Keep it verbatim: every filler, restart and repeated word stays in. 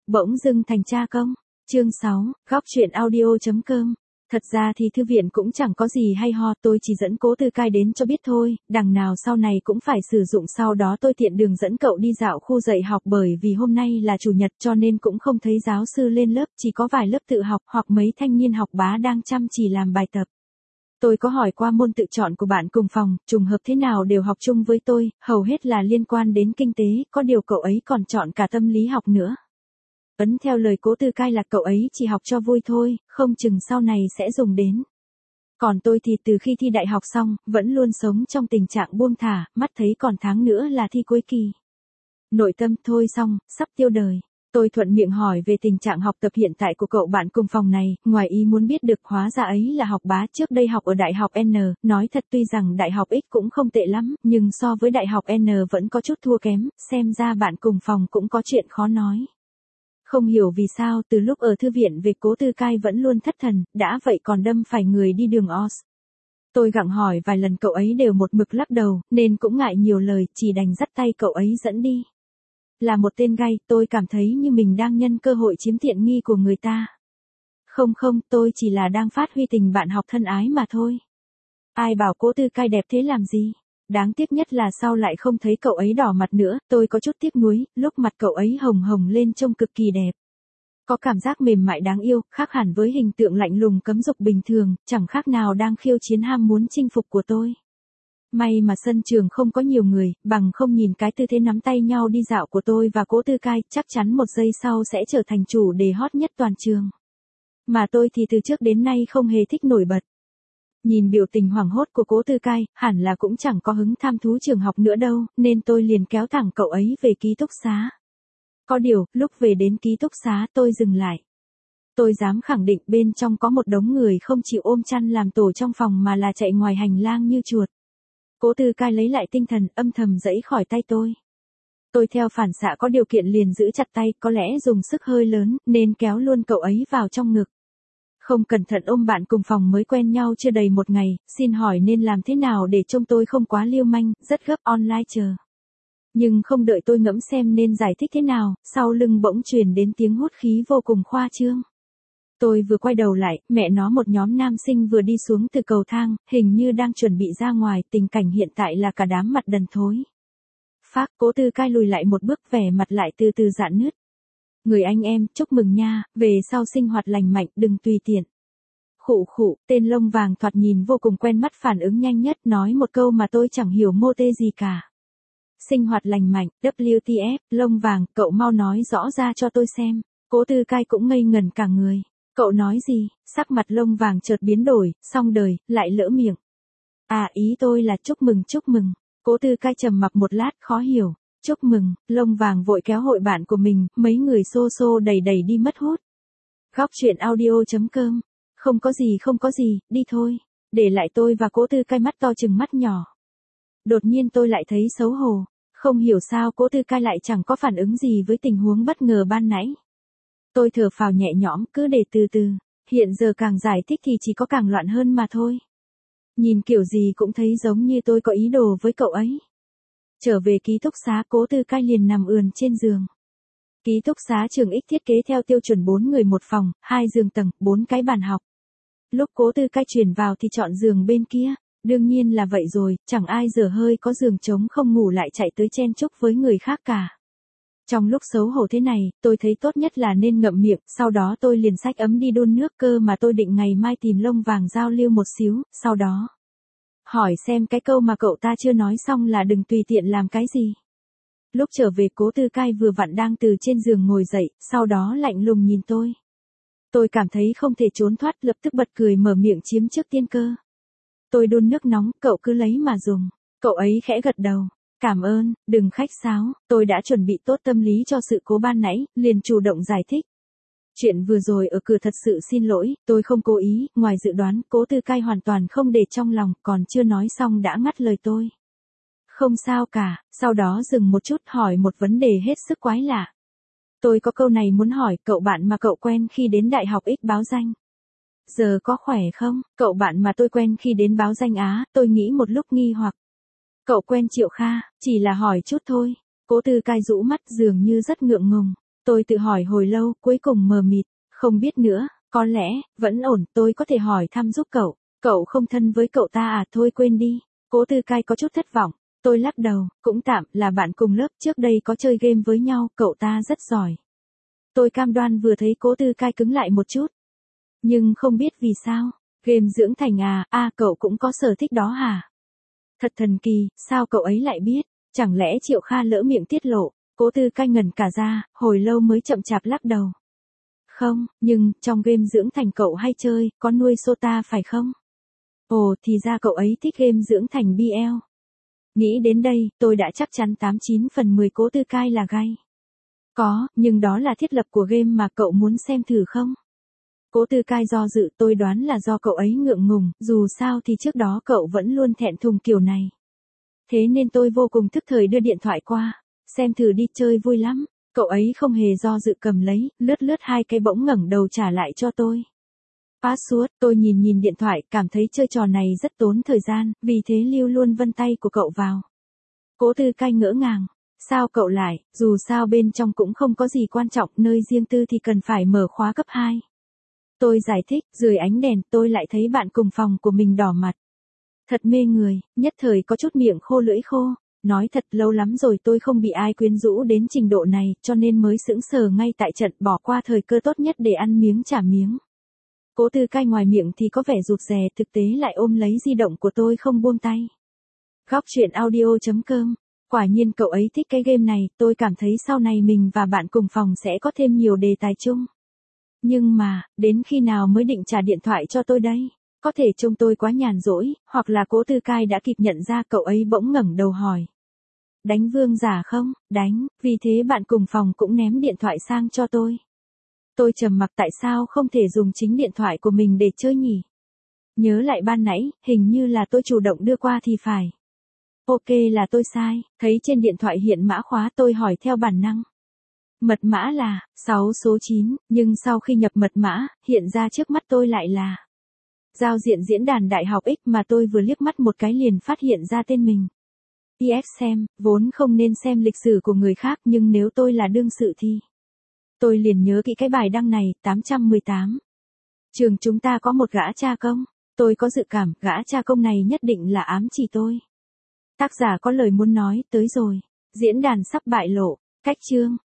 Bỗng dưng thành cha công. Chương sáu, góc truyện audio chấm com. Thật ra thì thư viện cũng chẳng có gì hay ho, tôi chỉ dẫn Cố Tư Cai đến cho biết thôi, đằng nào sau này cũng phải sử dụng, sau đó tôi tiện đường dẫn cậu đi dạo khu dạy học, bởi vì hôm nay là chủ nhật cho nên cũng không thấy giáo sư lên lớp, chỉ có vài lớp tự học hoặc mấy thanh niên học bá đang chăm chỉ làm bài tập. Tôi có hỏi qua môn tự chọn của bạn cùng phòng, trùng hợp thế nào đều học chung với tôi, hầu hết là liên quan đến kinh tế, có điều cậu ấy còn chọn cả tâm lý học nữa. Ấn theo lời Cố Tư Cai là cậu ấy chỉ học cho vui thôi, không chừng sau này sẽ dùng đến. Còn tôi thì từ khi thi đại học xong, vẫn luôn sống trong tình trạng buông thả, mắt thấy còn tháng nữa là thi cuối kỳ. Nội tâm thôi xong, sắp tiêu đời. Tôi thuận miệng hỏi về tình trạng học tập hiện tại của cậu bạn cùng phòng này, ngoài ý muốn biết được hóa ra ấy là học bá, trước đây học ở đại học N, nói thật tuy rằng đại học X cũng không tệ lắm, nhưng so với đại học N vẫn có chút thua kém, xem ra bạn cùng phòng cũng có chuyện khó nói. Không hiểu vì sao từ lúc ở thư viện về Cố Tư Cai vẫn luôn thất thần, đã vậy còn đâm phải người đi đường os. Tôi gặng hỏi vài lần cậu ấy đều một mực lắc đầu, nên cũng ngại nhiều lời, chỉ đành dắt tay cậu ấy dẫn đi. Là một tên gay, tôi cảm thấy như mình đang nhân cơ hội chiếm tiện nghi của người ta. Không không, tôi chỉ là đang phát huy tình bạn học thân ái mà thôi. Ai bảo Cố Tư Cai đẹp thế làm gì? Đáng tiếc nhất là sau lại không thấy cậu ấy đỏ mặt nữa, tôi có chút tiếc nuối, lúc mặt cậu ấy hồng hồng lên trông cực kỳ đẹp. Có cảm giác mềm mại đáng yêu, khác hẳn với hình tượng lạnh lùng cấm dục bình thường, chẳng khác nào đang khiêu chiến ham muốn chinh phục của tôi. May mà sân trường không có nhiều người, bằng không nhìn cái tư thế nắm tay nhau đi dạo của tôi và Cố Tư Cai, chắc chắn một giây sau sẽ trở thành chủ đề hot nhất toàn trường. Mà tôi thì từ trước đến nay không hề thích nổi bật. Nhìn biểu tình hoảng hốt của Cố Tư Cai, hẳn là cũng chẳng có hứng tham thú trường học nữa đâu, nên tôi liền kéo thẳng cậu ấy về ký túc xá. Có điều, lúc về đến ký túc xá tôi dừng lại. Tôi dám khẳng định bên trong có một đống người không chịu ôm chăn làm tổ trong phòng mà là chạy ngoài hành lang như chuột. Cố Tư Cai lấy lại tinh thần, âm thầm giãy khỏi tay tôi. Tôi theo phản xạ có điều kiện liền giữ chặt tay, có lẽ dùng sức hơi lớn, nên kéo luôn cậu ấy vào trong ngực. Không cẩn thận ôm bạn cùng phòng mới quen nhau chưa đầy một ngày, xin hỏi nên làm thế nào để trông tôi không quá liêu manh, rất gấp online chờ. Nhưng không đợi tôi ngẫm xem nên giải thích thế nào, sau lưng bỗng truyền đến tiếng hút khí vô cùng khoa trương. Tôi vừa quay đầu lại, mẹ nó một nhóm nam sinh vừa đi xuống từ cầu thang, hình như đang chuẩn bị ra ngoài, tình cảnh hiện tại là cả đám mặt đần thối. Phác, Cố Tư Cai lùi lại một bước, vẻ mặt lại từ từ rạn nứt. Người anh em, chúc mừng nha, về sau sinh hoạt lành mạnh, đừng tùy tiện. Khụ khụ, tên lông vàng thoạt nhìn vô cùng quen mắt phản ứng nhanh nhất, nói một câu mà tôi chẳng hiểu mô tê gì cả. Sinh hoạt lành mạnh, W T F, lông vàng, cậu mau nói rõ ra cho tôi xem. Cố Tư Cai cũng ngây ngẩn cả người. Cậu nói gì? Sắc mặt lông vàng chợt biến đổi, xong đời, lại lỡ miệng. À, ý tôi là chúc mừng chúc mừng. Cố Tư Cai trầm mặc một lát, khó hiểu. Chúc mừng, lông vàng vội kéo hội bạn của mình, mấy người xô xô đầy đầy đi mất hút. Góc truyện audio chấm com. Không có gì không có gì, đi thôi. Để lại tôi và Cố Tư Cai mắt to chừng mắt nhỏ. Đột nhiên tôi lại thấy xấu hổ. Không hiểu sao Cố Tư Cai lại chẳng có phản ứng gì với tình huống bất ngờ ban nãy. Tôi thở phào nhẹ nhõm, cứ để từ từ. Hiện giờ càng giải thích thì chỉ có càng loạn hơn mà thôi. Nhìn kiểu gì cũng thấy giống như tôi có ý đồ với cậu ấy. Trở về ký túc xá, Cố Tư Cai liền nằm ườn trên giường. Ký túc xá trường X thiết kế theo tiêu chuẩn bốn người một phòng, hai giường tầng, bốn cái bàn học. Lúc Cố Tư Cai chuyển vào thì chọn giường bên kia. Đương nhiên là vậy rồi, chẳng ai dở hơi có giường trống không ngủ lại chạy tới chen chúc với người khác cả. Trong lúc xấu hổ thế này, tôi thấy tốt nhất là nên ngậm miệng, sau đó tôi liền xách ấm đi đun nước, cơ mà tôi định ngày mai tìm lông vàng giao lưu một xíu, sau đó hỏi xem cái câu mà cậu ta chưa nói xong là đừng tùy tiện làm cái gì. Lúc trở về Cố Tư Cai vừa vặn đang từ trên giường ngồi dậy, sau đó lạnh lùng nhìn tôi. Tôi cảm thấy không thể trốn thoát, lập tức bật cười mở miệng chiếm trước tiên cơ. Tôi đun nước nóng, cậu cứ lấy mà dùng. Cậu ấy khẽ gật đầu. Cảm ơn, đừng khách sáo, tôi đã chuẩn bị tốt tâm lý cho sự cố ban nãy, liền chủ động giải thích. Chuyện vừa rồi ở cửa thật sự xin lỗi, tôi không cố ý, ngoài dự đoán, Cố Tư Cai hoàn toàn không để trong lòng, còn chưa nói xong đã ngắt lời tôi. Không sao cả, sau đó dừng một chút hỏi một vấn đề hết sức quái lạ. Tôi có câu này muốn hỏi, cậu bạn mà cậu quen khi đến đại học X báo danh. Giờ có khỏe không? Cậu bạn mà tôi quen khi đến báo danh Á, tôi nghĩ một lúc nghi hoặc. Cậu quen Triệu Kha, chỉ là hỏi chút thôi. Cố Tư Cai rũ mắt dường như rất ngượng ngùng. Tôi tự hỏi hồi lâu, cuối cùng mờ mịt, không biết nữa, có lẽ, vẫn ổn, tôi có thể hỏi thăm giúp cậu. Cậu không thân với cậu ta à, thôi quên đi. Cố Tư Cai có chút thất vọng. Tôi lắc đầu, cũng tạm, là bạn cùng lớp, trước đây có chơi game với nhau, cậu ta rất giỏi. Tôi cam đoan vừa thấy Cố Tư Cai cứng lại một chút. Nhưng không biết vì sao, game dưỡng thành à, a cậu cũng có sở thích đó hả? Thật thần kỳ, sao cậu ấy lại biết? Chẳng lẽ Triệu Kha lỡ miệng tiết lộ? Cố Tư Cai ngẩn cả ra, hồi lâu mới chậm chạp lắc đầu. Không, nhưng, trong game dưỡng thành cậu hay chơi, có nuôi Sota phải không? Ồ, thì ra cậu ấy thích game dưỡng thành bê lờ. Nghĩ đến đây, tôi đã chắc chắn tám chín phần mười Cố Tư Cai là gay. Có, nhưng đó là thiết lập của game mà, cậu muốn xem thử không? Cố Tư Cai do dự, tôi đoán là do cậu ấy ngượng ngùng, dù sao thì trước đó cậu vẫn luôn thẹn thùng kiểu này. Thế nên tôi vô cùng thức thời đưa điện thoại qua, xem thử đi, chơi vui lắm. Cậu ấy không hề do dự cầm lấy, lướt lướt hai cái bỗng ngẩng đầu trả lại cho tôi. Password, tôi nhìn nhìn điện thoại, cảm thấy chơi trò này rất tốn thời gian, vì thế lưu luôn vân tay của cậu vào. Cố Tư Cai ngỡ ngàng, sao cậu lại, dù sao bên trong cũng không có gì quan trọng, nơi riêng tư thì cần phải mở khóa cấp hai. Tôi giải thích, dưới ánh đèn, tôi lại thấy bạn cùng phòng của mình đỏ mặt. Thật mê người, nhất thời có chút miệng khô lưỡi khô. Nói thật, lâu lắm rồi tôi không bị ai quyến rũ đến trình độ này, cho nên mới sững sờ ngay tại trận, bỏ qua thời cơ tốt nhất để ăn miếng trả miếng. Cố Tư Cai ngoài miệng thì có vẻ rụt rè, thực tế lại ôm lấy di động của tôi không buông tay. Góc truyện audio chấm com. Quả nhiên cậu ấy thích cái game này, tôi cảm thấy sau này mình và bạn cùng phòng sẽ có thêm nhiều đề tài chung. Nhưng mà, đến khi nào mới định trả điện thoại cho tôi đây? Có thể trông tôi quá nhàn rỗi, hoặc là Cố Tư Cai đã kịp nhận ra, cậu ấy bỗng ngẩng đầu hỏi. Đánh vương giả không? Đánh, vì thế bạn cùng phòng cũng ném điện thoại sang cho tôi. Tôi trầm mặc, tại sao không thể dùng chính điện thoại của mình để chơi nhỉ? Nhớ lại ban nãy, hình như là tôi chủ động đưa qua thì phải. Ok, là tôi sai, thấy trên điện thoại hiện mã khóa, tôi hỏi theo bản năng. Mật mã là sáu số chín, nhưng sau khi nhập mật mã, hiện ra trước mắt tôi lại là giao diện diễn đàn Đại học X, mà tôi vừa liếc mắt một cái liền phát hiện ra tên mình. pê ét xem, vốn không nên xem lịch sử của người khác, nhưng nếu tôi là đương sự thì... Tôi liền nhớ kỹ cái bài đăng này, tám trăm mười tám. Trường chúng ta có một gã cha công. Tôi có dự cảm, gã cha công này nhất định là ám chỉ tôi. Tác giả có lời muốn nói, tới rồi. Diễn đàn sắp bại lộ. Cách chương.